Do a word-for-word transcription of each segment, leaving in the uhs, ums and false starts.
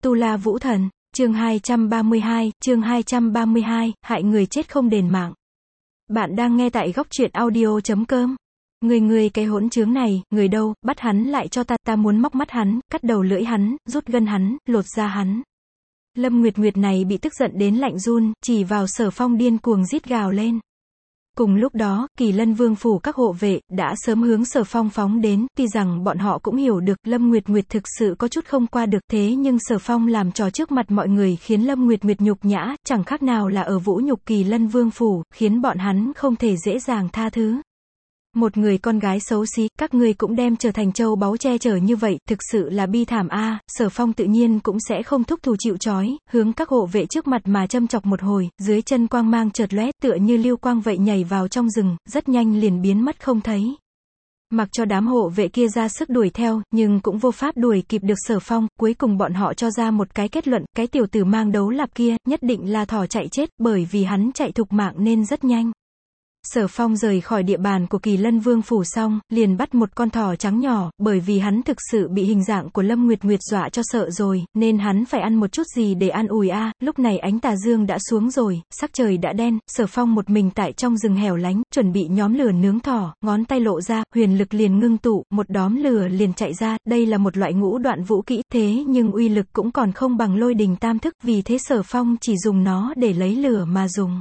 Tu La Vũ Thần, chương hai trăm ba mươi hai, chương hai trăm ba mươi hai, hại người chết không đền mạng. Bạn đang nghe tại góc truyện audio chấm com. Người người cái hỗn trướng này, người đâu, bắt hắn lại cho ta, ta muốn móc mắt hắn, cắt đầu lưỡi hắn, rút gân hắn, lột da hắn. Lâm Nguyệt Nguyệt này bị tức giận đến lạnh run, chỉ vào Sở Phong điên cuồng rít gào lên. Cùng lúc đó, Kỳ Lân Vương phủ các hộ vệ, đã sớm hướng Sở Phong phóng đến, tuy rằng bọn họ cũng hiểu được, Lâm Nguyệt Nguyệt thực sự có chút không qua được, thế nhưng Sở Phong làm trò trước mặt mọi người khiến Lâm Nguyệt Nguyệt nhục nhã, chẳng khác nào là ở vũ nhục Kỳ Lân Vương phủ, khiến bọn hắn không thể dễ dàng tha thứ. Một người con gái xấu xí, các ngươi cũng đem trở thành châu báu che chở như vậy, thực sự là bi thảm a. À, Sở Phong tự nhiên cũng sẽ không thúc thủ chịu trói, hướng các hộ vệ trước mặt mà châm chọc một hồi, dưới chân quang mang chợt lóe, tựa như lưu quang vậy nhảy vào trong rừng, rất nhanh liền biến mất không thấy. Mặc cho đám hộ vệ kia ra sức đuổi theo, nhưng cũng vô pháp đuổi kịp được Sở Phong, cuối cùng bọn họ cho ra một cái kết luận, cái tiểu tử mang đấu lạp kia, nhất định là thỏ chạy chết, bởi vì hắn chạy thục mạng nên rất nhanh. Sở Phong rời khỏi địa bàn của Kỳ Lân Vương phủ xong, liền bắt một con thỏ trắng nhỏ, bởi vì hắn thực sự bị hình dạng của Lâm Nguyệt Nguyệt dọa cho sợ rồi, nên hắn phải ăn một chút gì để an ủi a. À. Lúc này ánh tà dương đã xuống rồi, sắc trời đã đen, Sở Phong một mình tại trong rừng hẻo lánh, chuẩn bị nhóm lửa nướng thỏ, ngón tay lộ ra, huyền lực liền ngưng tụ, một đóm lửa liền chạy ra, đây là một loại ngũ đoạn vũ kỹ, thế nhưng uy lực cũng còn không bằng lôi đình tam thức, vì thế Sở Phong chỉ dùng nó để lấy lửa mà dùng.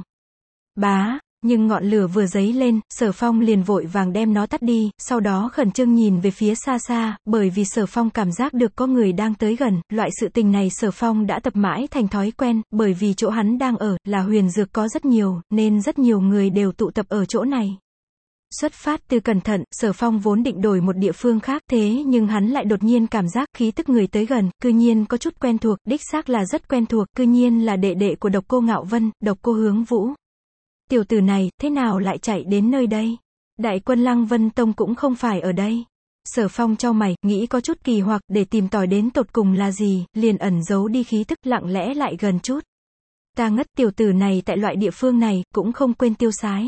Bá! Nhưng ngọn lửa vừa dấy lên, Sở Phong liền vội vàng đem nó tắt đi, sau đó khẩn trương nhìn về phía xa xa, bởi vì Sở Phong cảm giác được có người đang tới gần, loại sự tình này Sở Phong đã tập mãi thành thói quen, bởi vì chỗ hắn đang ở, là huyền dược có rất nhiều, nên rất nhiều người đều tụ tập ở chỗ này. Xuất phát từ cẩn thận, Sở Phong vốn định đổi một địa phương khác, thế nhưng hắn lại đột nhiên cảm giác khí tức người tới gần, cư nhiên có chút quen thuộc, đích xác là rất quen thuộc, cư nhiên là đệ đệ của Độc Cô Ngạo Vân, Độc Cô Hướng Vũ. Tiểu tử này, thế nào lại chạy đến nơi đây? Đại quân Lăng Vân Tông cũng không phải ở đây. Sở Phong chau mày, nghĩ có chút kỳ hoặc, để tìm tòi đến tột cùng là gì, liền ẩn giấu đi khí tức, lặng lẽ lại gần chút. Ta ngất, tiểu tử này tại loại địa phương này, cũng không quên tiêu sái.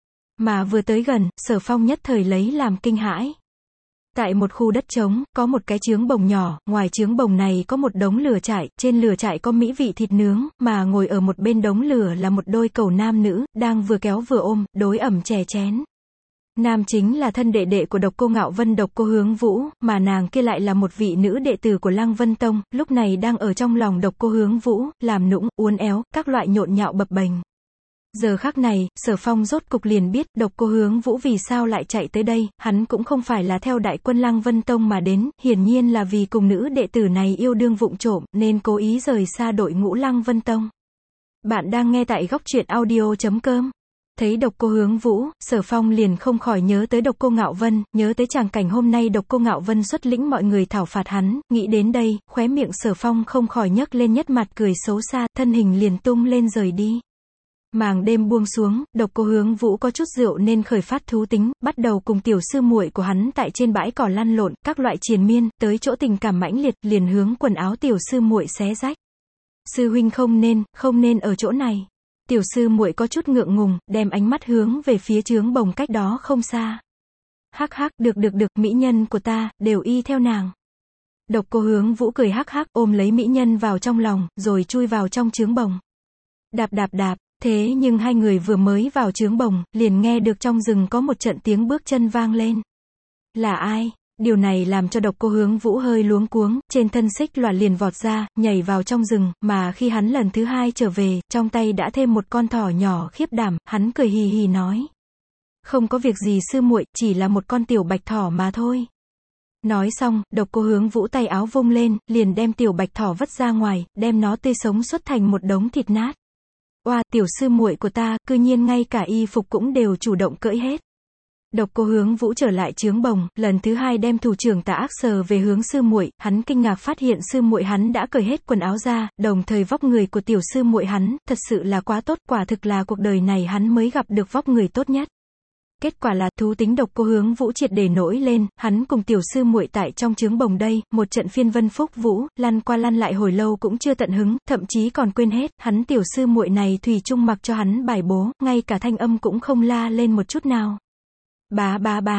Mà vừa tới gần, Sở Phong nhất thời lấy làm kinh hãi. Tại một khu đất trống, có một cái chướng bồng nhỏ, ngoài chướng bồng này có một đống lửa trại, trên lửa trại có mỹ vị thịt nướng, mà ngồi ở một bên đống lửa là một đôi cẩu nam nữ, đang vừa kéo vừa ôm, đối ẩm chè chén. Nam chính là thân đệ đệ của Độc Cô Ngạo Vân Độc Cô Hướng Vũ, mà nàng kia lại là một vị nữ đệ tử của Lăng Vân Tông, lúc này đang ở trong lòng Độc Cô Hướng Vũ, làm nũng, uốn éo, các loại nhộn nhạo bập bềnh. Giờ khắc này, Sở Phong rốt cục liền biết, Độc Cô Hướng Vũ vì sao lại chạy tới đây, hắn cũng không phải là theo đại quân Lăng Vân Tông mà đến, hiển nhiên là vì cùng nữ đệ tử này yêu đương vụng trộm, nên cố ý rời xa đội ngũ Lăng Vân Tông. Bạn đang nghe tại góc truyện audio chấm com. Thấy Độc Cô Hướng Vũ, Sở Phong liền không khỏi nhớ tới Độc Cô Ngạo Vân, nhớ tới tràng cảnh hôm nay Độc Cô Ngạo Vân xuất lĩnh mọi người thảo phạt hắn, nghĩ đến đây, khóe miệng Sở Phong không khỏi nhấc lên nhất mặt cười xấu xa, thân hình liền tung lên rời đi. Màn đêm buông xuống, Độc Cô Hướng Vũ có chút rượu nên khởi phát thú tính, bắt đầu cùng tiểu sư muội của hắn tại trên bãi cỏ lăn lộn, các loại triền miên, tới chỗ tình cảm mãnh liệt, liền hướng quần áo tiểu sư muội xé rách. Sư huynh không nên, không nên ở chỗ này. Tiểu sư muội có chút ngượng ngùng, đem ánh mắt hướng về phía chướng bồng cách đó không xa. Hắc hắc, được được được, mỹ nhân của ta, đều y theo nàng. Độc Cô Hướng Vũ cười hắc hắc, ôm lấy mỹ nhân vào trong lòng, rồi chui vào trong chướng bồng. Đạp đạp đạp. Thế nhưng hai người vừa mới vào chướng bồng, liền nghe được trong rừng có một trận tiếng bước chân vang lên. Là ai? Điều này làm cho Độc Cô Hướng Vũ hơi luống cuống, trên thân xích loạt liền vọt ra, nhảy vào trong rừng, mà khi hắn lần thứ hai trở về, trong tay đã thêm một con thỏ nhỏ khiếp đảm, hắn cười hì hì nói. Không có việc gì sư muội, chỉ là một con tiểu bạch thỏ mà thôi. Nói xong, Độc Cô Hướng Vũ tay áo vung lên, liền đem tiểu bạch thỏ vứt ra ngoài, đem nó tươi sống xuất thành một đống thịt nát. Oa, tiểu sư muội của ta, cư nhiên ngay cả y phục cũng đều chủ động cởi hết. Độc Cô Hướng Vũ trở lại chướng bồng, lần thứ hai đem thủ trưởng tà ác sờ về hướng sư muội, hắn kinh ngạc phát hiện sư muội hắn đã cởi hết quần áo ra, đồng thời vóc người của tiểu sư muội hắn, thật sự là quá tốt, quả thực là cuộc đời này hắn mới gặp được vóc người tốt nhất. Kết quả là, thú tính Độc Cô Hướng Vũ triệt để nổi lên, hắn cùng tiểu sư muội tại trong chướng bồng đây, một trận phiên vân phúc vũ, lăn qua lăn lại hồi lâu cũng chưa tận hứng, thậm chí còn quên hết, hắn tiểu sư muội này thủy chung mặc cho hắn bài bố, ngay cả thanh âm cũng không la lên một chút nào. Bá bá bá,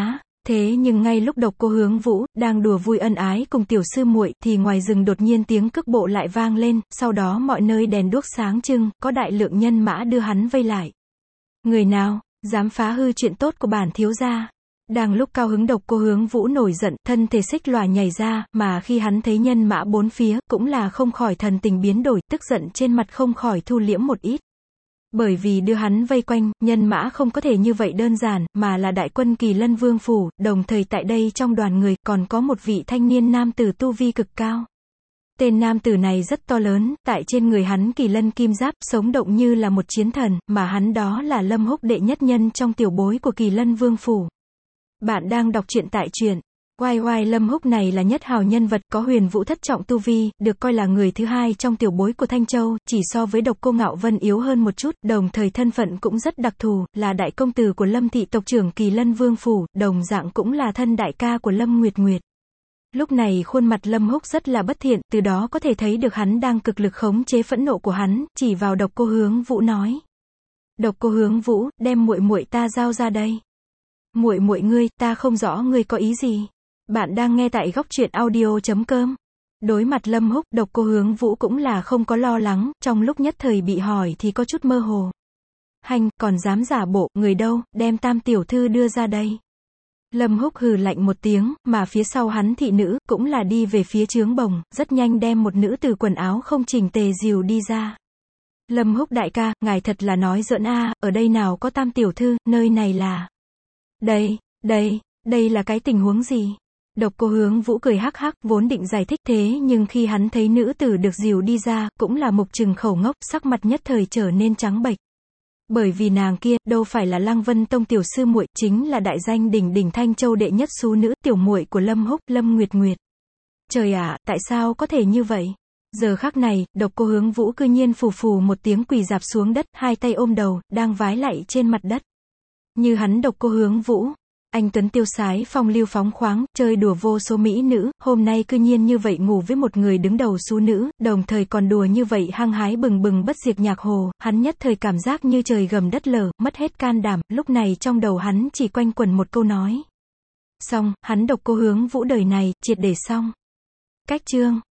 Thế nhưng ngay lúc Độc Cô Hướng Vũ đang đùa vui ân ái cùng tiểu sư muội thì ngoài rừng đột nhiên tiếng cước bộ lại vang lên, sau đó mọi nơi đèn đuốc sáng trưng, có đại lượng nhân mã đưa hắn vây lại. Người nào dám phá hư chuyện tốt của bản thiếu gia? Đang lúc cao hứng, Độc Cô Hướng Vũ nổi giận, thân thể xích lòa nhảy ra, mà khi hắn thấy nhân mã bốn phía, cũng là không khỏi thần tình biến đổi, tức giận trên mặt không khỏi thu liễm một ít. Bởi vì đưa hắn vây quanh, nhân mã không có thể như vậy đơn giản, mà là đại quân Kỳ Lân Vương phủ, đồng thời tại đây trong đoàn người còn có một vị thanh niên nam tử tu vi cực cao. Tên nam tử này rất to lớn, tại trên người hắn Kỳ Lân kim giáp, sống động như là một chiến thần, mà hắn đó là Lâm Húc, đệ nhất nhân trong tiểu bối của Kỳ Lân Vương phủ. Bạn đang đọc truyện tại truyện oai oai. Lâm Húc này là nhất hào nhân vật, có huyền vũ thất trọng tu vi, được coi là người thứ hai trong tiểu bối của Thanh Châu, chỉ so với Độc Cô Ngạo Vân yếu hơn một chút, đồng thời thân phận cũng rất đặc thù, là đại công tử của Lâm thị tộc trưởng Kỳ Lân Vương phủ, đồng dạng cũng là thân đại ca của Lâm Nguyệt Nguyệt. Lúc này khuôn mặt Lâm Húc rất là bất thiện, từ đó có thể thấy được hắn đang cực lực khống chế phẫn nộ của hắn, chỉ vào Độc Cô Hướng Vũ nói: Độc Cô Hướng Vũ, đem muội muội ta giao ra đây. Muội muội ngươi, ta không rõ ngươi có ý gì. Bạn đang nghe tại góc truyện audio chấm com. Đối mặt Lâm Húc, Độc Cô Hướng Vũ cũng là không có lo lắng, trong lúc nhất thời bị hỏi thì có chút mơ hồ. Hành, còn dám giả bộ, người đâu, đem Tam tiểu thư đưa ra đây. Lâm Húc hừ lạnh một tiếng, mà phía sau hắn thị nữ, cũng là đi về phía trướng bồng, rất nhanh đem một nữ tử quần áo không chỉnh tề dìu đi ra. Lâm Húc đại ca, ngài thật là nói giỡn a, ở đây nào có Tam tiểu thư, nơi này là... Đây, đây, đây là cái tình huống gì? Độc Cô Hướng Vũ cười hắc hắc, vốn định giải thích thế nhưng khi hắn thấy nữ tử được dìu đi ra, cũng là mục trừng khẩu ngốc, sắc mặt nhất thời trở nên trắng bệch. Bởi vì nàng kia, đâu phải là Lăng Vân Tông tiểu sư muội, chính là đại danh đỉnh đỉnh Thanh Châu đệ nhất xú nữ, tiểu muội của Lâm Húc, Lâm Nguyệt Nguyệt. Trời ạ, tại sao có thể như vậy? Giờ khắc này, Độc Cô Hướng Vũ cư nhiên phù phù một tiếng quỳ rạp xuống đất, hai tay ôm đầu, đang vái lạy trên mặt đất. Như hắn Độc Cô Hướng Vũ, anh tuấn tiêu sái, phong lưu phóng khoáng, chơi đùa vô số mỹ nữ, hôm nay cư nhiên như vậy ngủ với một người đứng đầu xú nữ, đồng thời còn đùa như vậy hăng hái bừng bừng bất diệt nhạc hồ, hắn nhất thời cảm giác như trời gầm đất lở, mất hết can đảm, lúc này trong đầu hắn chỉ quanh quẩn một câu nói. Xong, hắn Độc Cô Hướng Vũ đời này, triệt để xong. Cách chương